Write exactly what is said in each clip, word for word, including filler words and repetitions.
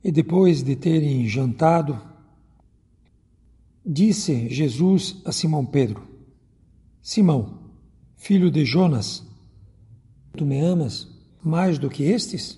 E depois de terem jantado, disse Jesus a Simão Pedro: Simão, filho de Jonas, tu me amas mais do que estes?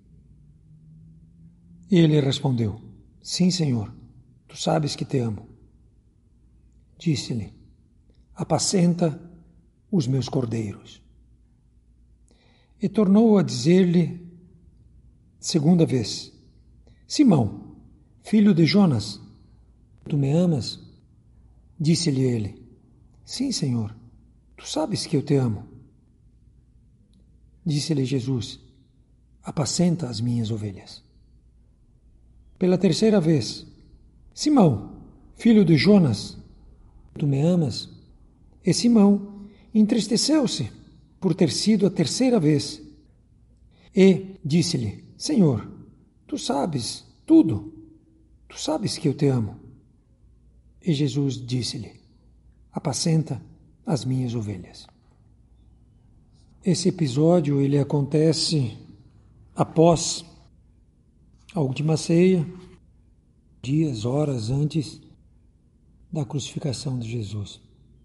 E ele respondeu: Sim, Senhor, tu sabes que te amo. Disse-lhe: Apacenta os meus cordeiros. E tornou a dizer-lhe segunda vez: Simão, filho de Jonas, tu me amas? Disse-lhe ele: Sim, Senhor, tu sabes que eu te amo. Disse-lhe Jesus: Apacenta as minhas ovelhas. Pela terceira vez: Simão, filho de Jonas, tu me amas? E Simão entristeceu-se por ter sido a terceira vez. E disse-lhe: Senhor, tu sabes tudo, tu sabes que eu te amo. E Jesus disse-lhe: Apacenta as minhas ovelhas. Esse episódio ele acontece após a última ceia, dias, horas antes da crucificação de Jesus.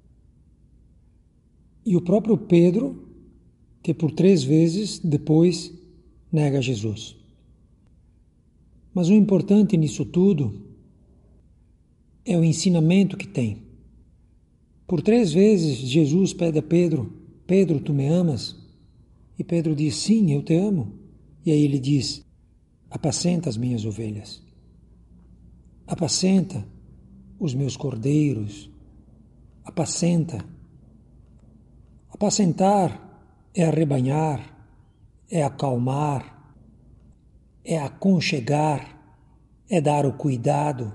E o próprio Pedro, que por três vezes depois nega Jesus. Mas o importante nisso tudo é o ensinamento que tem. Por três vezes Jesus pede a Pedro: Pedro, tu me amas? E Pedro diz: sim, eu te amo. E aí ele diz: apacenta as minhas ovelhas. Apacenta os meus cordeiros. Apacenta. Apacentar é arrebanhar, é acalmar, é aconchegar, é dar o cuidado.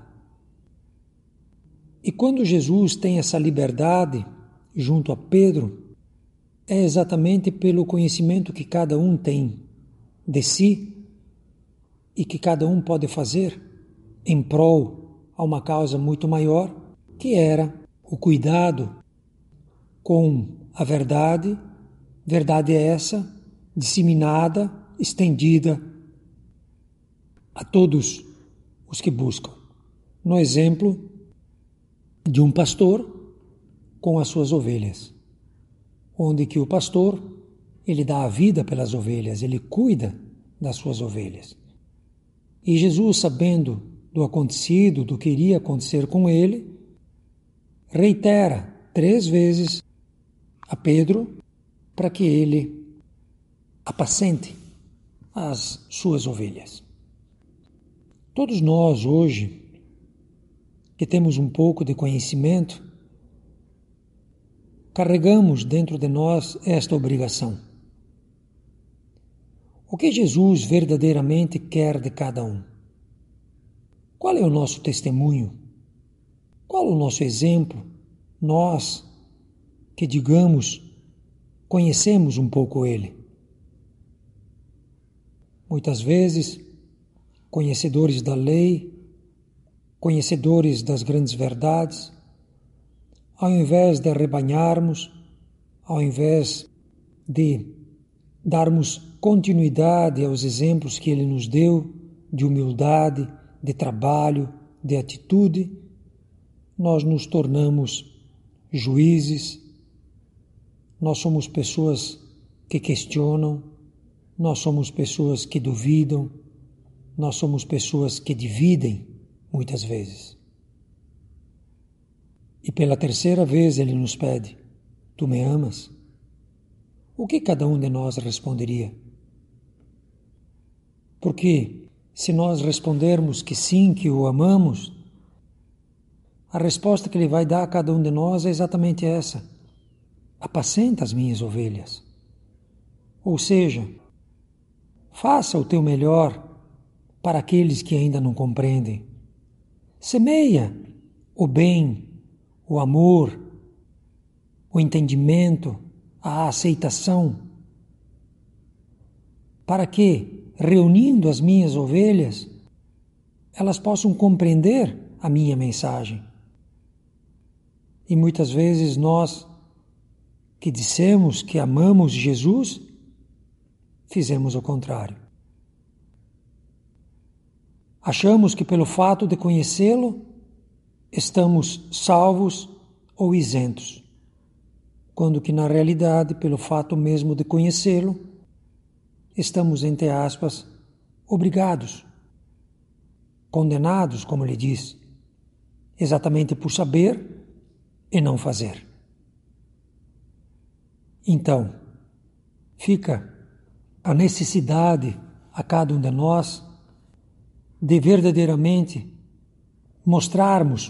E quando Jesus tem essa liberdade junto a Pedro, é exatamente pelo conhecimento que cada um tem de si e que cada um pode fazer em prol a uma causa muito maior, que era o cuidado com a verdade, verdade é essa, disseminada, estendida a todos os que buscam. No exemplo de um pastor com as suas ovelhas, onde que o pastor, ele dá a vida pelas ovelhas, ele cuida das suas ovelhas. E Jesus, sabendo do acontecido, do que iria acontecer com ele, reitera três vezes a Pedro para que ele apacente as suas ovelhas. Todos nós hoje, que temos um pouco de conhecimento, carregamos dentro de nós esta obrigação. O que Jesus verdadeiramente quer de cada um? Qual é o nosso testemunho? Qual o nosso exemplo? Nós, que digamos, conhecemos um pouco Ele. Muitas vezes, conhecedores da lei, conhecedores das grandes verdades, ao invés de arrebanharmos, ao invés de darmos continuidade aos exemplos que Ele nos deu, de humildade, de trabalho, de atitude, nós nos tornamos juízes, nós somos pessoas que questionam, nós somos pessoas que duvidam, nós somos pessoas que dividem, muitas vezes. E pela terceira vez Ele nos pede: tu me amas? O que cada um de nós responderia? Porque se nós respondermos que sim, que o amamos, a resposta que Ele vai dar a cada um de nós é exatamente essa: apacenta as minhas ovelhas. Ou seja, faça o teu melhor para aqueles que ainda não compreendem. Semeia o bem, o amor, o entendimento, a aceitação, para que, reunindo as minhas ovelhas, elas possam compreender a minha mensagem. E muitas vezes nós, que dissemos que amamos Jesus, fizemos o contrário. Achamos que pelo fato de conhecê-lo, estamos salvos ou isentos, quando que na realidade, pelo fato mesmo de conhecê-lo, estamos, entre aspas, obrigados, condenados, como ele diz, exatamente por saber e não fazer. Então, fica a necessidade a cada um de nós de verdadeiramente mostrarmos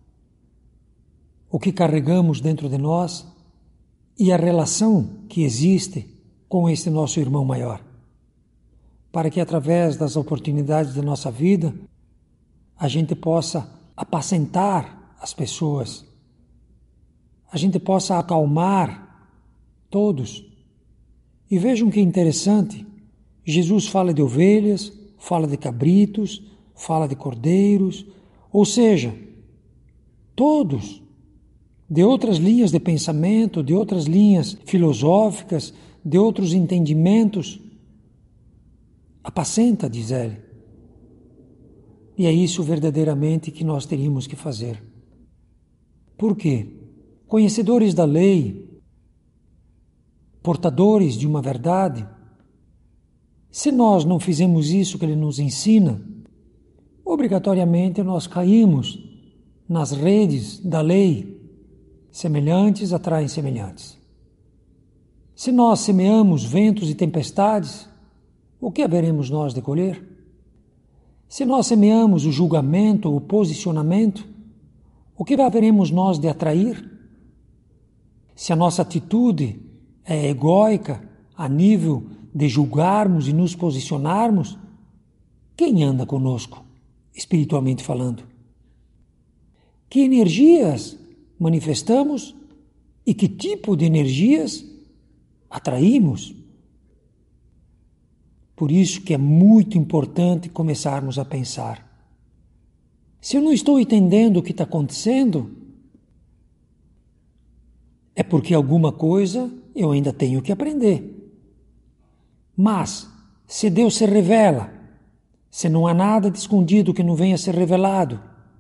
o que carregamos dentro de nós e a relação que existe com este nosso irmão maior, para que através das oportunidades da nossa vida a gente possa apacentar as pessoas, a gente possa acalmar todos. E vejam que interessante, Jesus fala de ovelhas, fala de cabritos, fala de cordeiros, ou seja, todos, de outras linhas de pensamento, de outras linhas filosóficas, de outros entendimentos, apacenta, diz ele. E é isso verdadeiramente que nós teríamos que fazer. Por quê? Conhecedores da lei, portadores de uma verdade, se nós não fizermos isso que ele nos ensina, obrigatoriamente nós caímos nas redes da lei. Semelhantes atraem semelhantes. Se nós semeamos ventos e tempestades, o que haveremos nós de colher? Se nós semeamos o julgamento, o posicionamento, o que haveremos nós de atrair? Se a nossa atitude é egóica a nível de julgarmos e nos posicionarmos, quem anda conosco, espiritualmente falando? Que energias manifestamos e que tipo de energias atraímos? Por isso que é muito importante começarmos a pensar. Se eu não estou entendendo o que está acontecendo, é porque alguma coisa eu ainda tenho que aprender. Mas, se Deus se revela, se não há nada de escondido que não venha a ser revelado,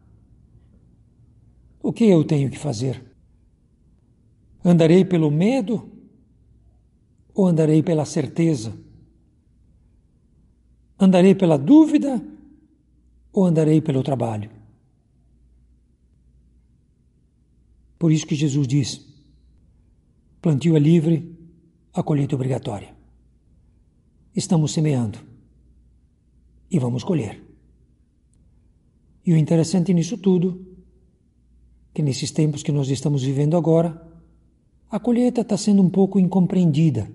o que eu tenho que fazer? Andarei pelo medo ou andarei pela certeza? Andarei pela dúvida ou andarei pelo trabalho? Por isso que Jesus diz: plantio é livre, a colheita é obrigatória. Estamos semeando e vamos colher. E o interessante nisso tudo, que nesses tempos que nós estamos vivendo agora, a colheita está sendo um pouco incompreendida.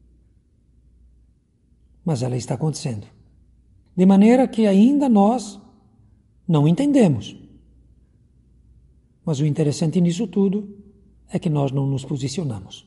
Mas ela está acontecendo. De maneira que ainda nós não entendemos. Mas o interessante nisso tudo é que nós não nos posicionamos.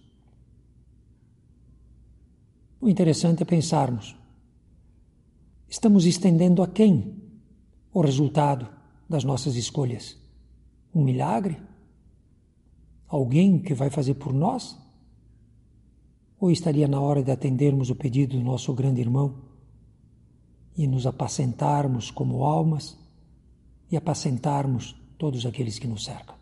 O interessante é pensarmos: estamos estendendo a quem o resultado das nossas escolhas? Um milagre? Alguém que vai fazer por nós? Ou estaria na hora de atendermos o pedido do nosso grande irmão e nos apacentarmos como almas e apacentarmos todos aqueles que nos cercam?